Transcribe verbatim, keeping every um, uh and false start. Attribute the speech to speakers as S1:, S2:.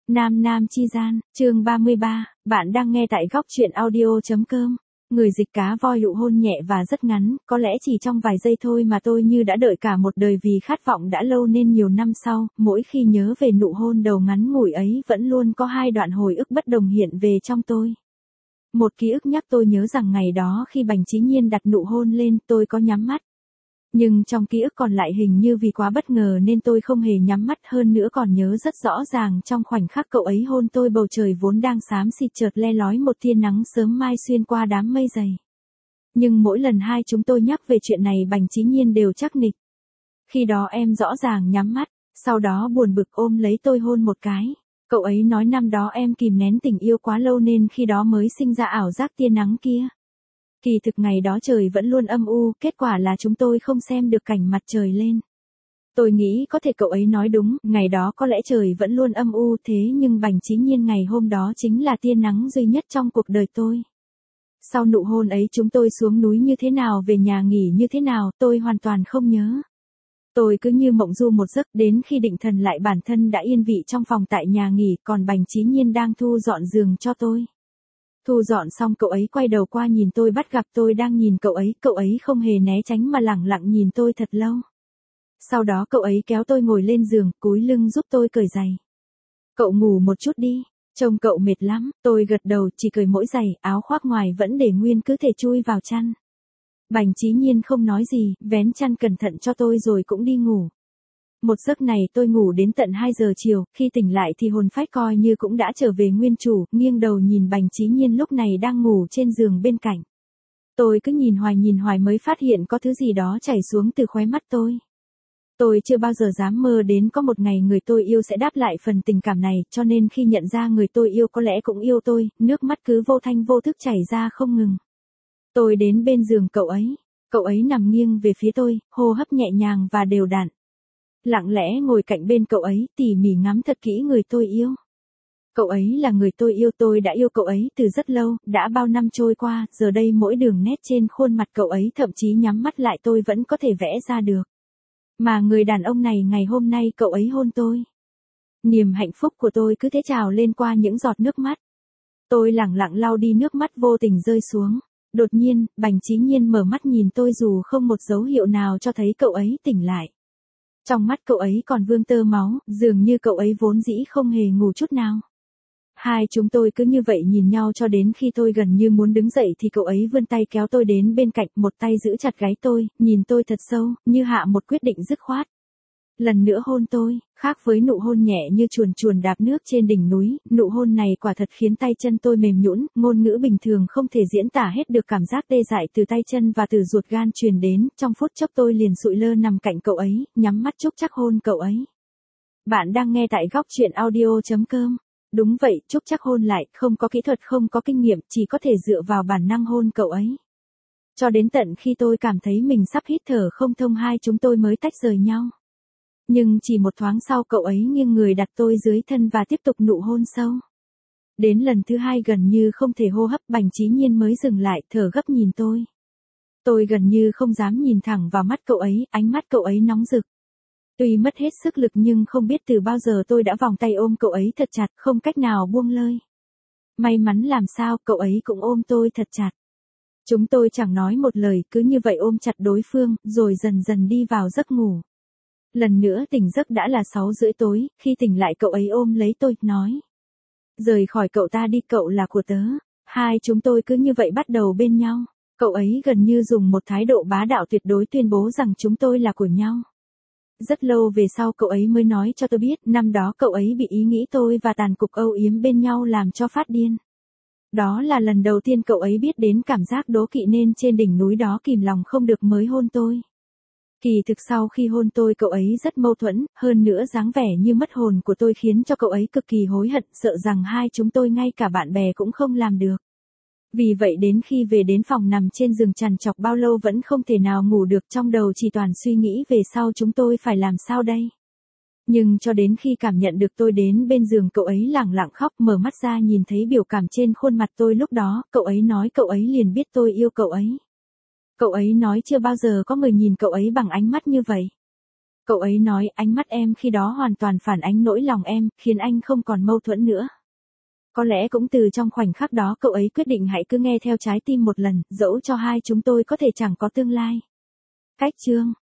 S1: Nam Nam Chi Gian, chương ba mươi ba, bạn đang nghe tại góc truyện audio.com. Người dịch cá voi nụ hôn nhẹ và rất ngắn, có lẽ chỉ trong vài giây thôi mà tôi như đã đợi cả một đời vì khát vọng đã lâu nên nhiều năm sau, mỗi khi nhớ về nụ hôn đầu ngắn ngủi ấy vẫn luôn có hai đoạn hồi ức bất đồng hiện về trong tôi. Một ký ức nhắc tôi nhớ rằng ngày đó khi Bành Chí Nhiên đặt nụ hôn lên tôi có nhắm mắt. Nhưng trong ký ức còn lại hình như vì quá bất ngờ nên tôi không hề nhắm mắt, hơn nữa còn nhớ rất rõ ràng trong khoảnh khắc cậu ấy hôn tôi bầu trời vốn đang xám xịt chợt le lói một tia nắng sớm mai xuyên qua đám mây dày. Nhưng mỗi lần hai chúng tôi nhắc về chuyện này Bành Chí Nhiên đều chắc nịch. Khi đó em rõ ràng nhắm mắt, sau đó buồn bực ôm lấy tôi hôn một cái. Cậu ấy nói năm đó em kìm nén tình yêu quá lâu nên khi đó mới sinh ra ảo giác tia nắng kia. Kỳ thực ngày đó trời vẫn luôn âm u, kết quả là chúng tôi không xem được cảnh mặt trời lên. Tôi nghĩ có thể cậu ấy nói đúng, ngày đó có lẽ trời vẫn luôn âm u thế nhưng Bành Chí Nhiên ngày hôm đó chính là tia nắng duy nhất trong cuộc đời tôi. Sau nụ hôn ấy chúng tôi xuống núi như thế nào, về nhà nghỉ như thế nào, tôi hoàn toàn không nhớ. Tôi cứ như mộng du một giấc, đến khi định thần lại bản thân đã yên vị trong phòng tại nhà nghỉ, còn Bành Chí Nhiên đang thu dọn giường cho tôi. Thu dọn xong cậu ấy quay đầu qua nhìn tôi, bắt gặp tôi đang nhìn cậu ấy, cậu ấy không hề né tránh mà lẳng lặng nhìn tôi thật lâu. Sau đó cậu ấy kéo tôi ngồi lên giường, cúi lưng giúp tôi cởi giày. Cậu ngủ một chút đi, trông cậu mệt lắm, tôi gật đầu, chỉ cởi mỗi giày, áo khoác ngoài vẫn để nguyên cứ thể chui vào chăn. Bành Chí Nhiên không nói gì, vén chăn cẩn thận cho tôi rồi cũng đi ngủ. Một giấc này tôi ngủ đến tận hai giờ chiều, khi tỉnh lại thì hồn phách coi như cũng đã trở về nguyên chủ, nghiêng đầu nhìn Bành Chí Nhiên lúc này đang ngủ trên giường bên cạnh. Tôi cứ nhìn hoài nhìn hoài mới phát hiện có thứ gì đó chảy xuống từ khóe mắt tôi. Tôi chưa bao giờ dám mơ đến có một ngày người tôi yêu sẽ đáp lại phần tình cảm này, cho nên khi nhận ra người tôi yêu có lẽ cũng yêu tôi, nước mắt cứ vô thanh vô thức chảy ra không ngừng. Tôi đến bên giường cậu ấy, cậu ấy nằm nghiêng về phía tôi, hô hấp nhẹ nhàng và đều đặn. Lặng lẽ ngồi cạnh bên cậu ấy, tỉ mỉ ngắm thật kỹ người tôi yêu. Cậu ấy là người tôi yêu, tôi đã yêu cậu ấy từ rất lâu, đã bao năm trôi qua, giờ đây mỗi đường nét trên khuôn mặt cậu ấy thậm chí nhắm mắt lại tôi vẫn có thể vẽ ra được. Mà người đàn ông này ngày hôm nay cậu ấy hôn tôi. Niềm hạnh phúc của tôi cứ thế trào lên qua những giọt nước mắt. Tôi lẳng lặng lau đi nước mắt vô tình rơi xuống. Đột nhiên, Bành Chí Nhiên mở mắt nhìn tôi dù không một dấu hiệu nào cho thấy cậu ấy tỉnh lại. Trong mắt cậu ấy còn vương tơ máu, dường như cậu ấy vốn dĩ không hề ngủ chút nào. Hai chúng tôi cứ như vậy nhìn nhau cho đến khi tôi gần như muốn đứng dậy thì cậu ấy vươn tay kéo tôi đến bên cạnh, một tay giữ chặt gáy tôi, nhìn tôi thật sâu, như hạ một quyết định dứt khoát. Lần nữa hôn tôi, khác với nụ hôn nhẹ như chuồn chuồn đạp nước trên đỉnh núi, nụ hôn này quả thật khiến tay chân tôi mềm nhũn, ngôn ngữ bình thường không thể diễn tả hết được cảm giác tê dại từ tay chân và từ ruột gan truyền đến, trong phút chốc tôi liền sụi lơ nằm cạnh cậu ấy, nhắm mắt chúc chắc hôn cậu ấy. Bạn đang nghe tại góc truyện audio.com. Đúng vậy, chúc chắc hôn lại, không có kỹ thuật, không có kinh nghiệm, chỉ có thể dựa vào bản năng hôn cậu ấy. Cho đến tận khi tôi cảm thấy mình sắp hít thở không thông hai chúng tôi mới tách rời nhau. Nhưng chỉ một thoáng sau cậu ấy nghiêng người đặt tôi dưới thân và tiếp tục nụ hôn sâu. Đến lần thứ hai gần như không thể hô hấp, Bành Chí Nhiên mới dừng lại, thở gấp nhìn tôi. Tôi gần như không dám nhìn thẳng vào mắt cậu ấy, ánh mắt cậu ấy nóng rực. Tuy mất hết sức lực nhưng không biết từ bao giờ tôi đã vòng tay ôm cậu ấy thật chặt, không cách nào buông lơi. May mắn làm sao, cậu ấy cũng ôm tôi thật chặt. Chúng tôi chẳng nói một lời, cứ như vậy ôm chặt đối phương, rồi dần dần đi vào giấc ngủ. Lần nữa tỉnh giấc đã là sáu rưỡi tối, khi tỉnh lại cậu ấy ôm lấy tôi, nói. Rời khỏi cậu ta đi, cậu là của tớ. Hai chúng tôi cứ như vậy bắt đầu bên nhau. Cậu ấy gần như dùng một thái độ bá đạo tuyệt đối tuyên bố rằng chúng tôi là của nhau. Rất lâu về sau cậu ấy mới nói cho tôi biết, năm đó cậu ấy bị ý nghĩ tôi và tàn cục âu yếm bên nhau làm cho phát điên. Đó là lần đầu tiên cậu ấy biết đến cảm giác đố kỵ nên trên đỉnh núi đó kìm lòng không được mới hôn tôi. Kỳ thực sau khi hôn tôi cậu ấy rất mâu thuẫn, hơn nữa dáng vẻ như mất hồn của tôi khiến cho cậu ấy cực kỳ hối hận, sợ rằng hai chúng tôi ngay cả bạn bè cũng không làm được. Vì vậy đến khi về đến phòng nằm trên giường trằn trọc bao lâu vẫn không thể nào ngủ được, trong đầu chỉ toàn suy nghĩ về sau chúng tôi phải làm sao đây. Nhưng cho đến khi cảm nhận được tôi đến bên giường cậu ấy lẳng lặng khóc, mở mắt ra nhìn thấy biểu cảm trên khuôn mặt tôi lúc đó, cậu ấy nói cậu ấy liền biết tôi yêu cậu ấy. Cậu ấy nói chưa bao giờ có người nhìn cậu ấy bằng ánh mắt như vậy. Cậu ấy nói ánh mắt em khi đó hoàn toàn phản ánh nỗi lòng em, khiến anh không còn mâu thuẫn nữa. Có lẽ cũng từ trong khoảnh khắc đó cậu ấy quyết định hãy cứ nghe theo trái tim một lần, dẫu cho hai chúng tôi có thể chẳng có tương lai. Cách chương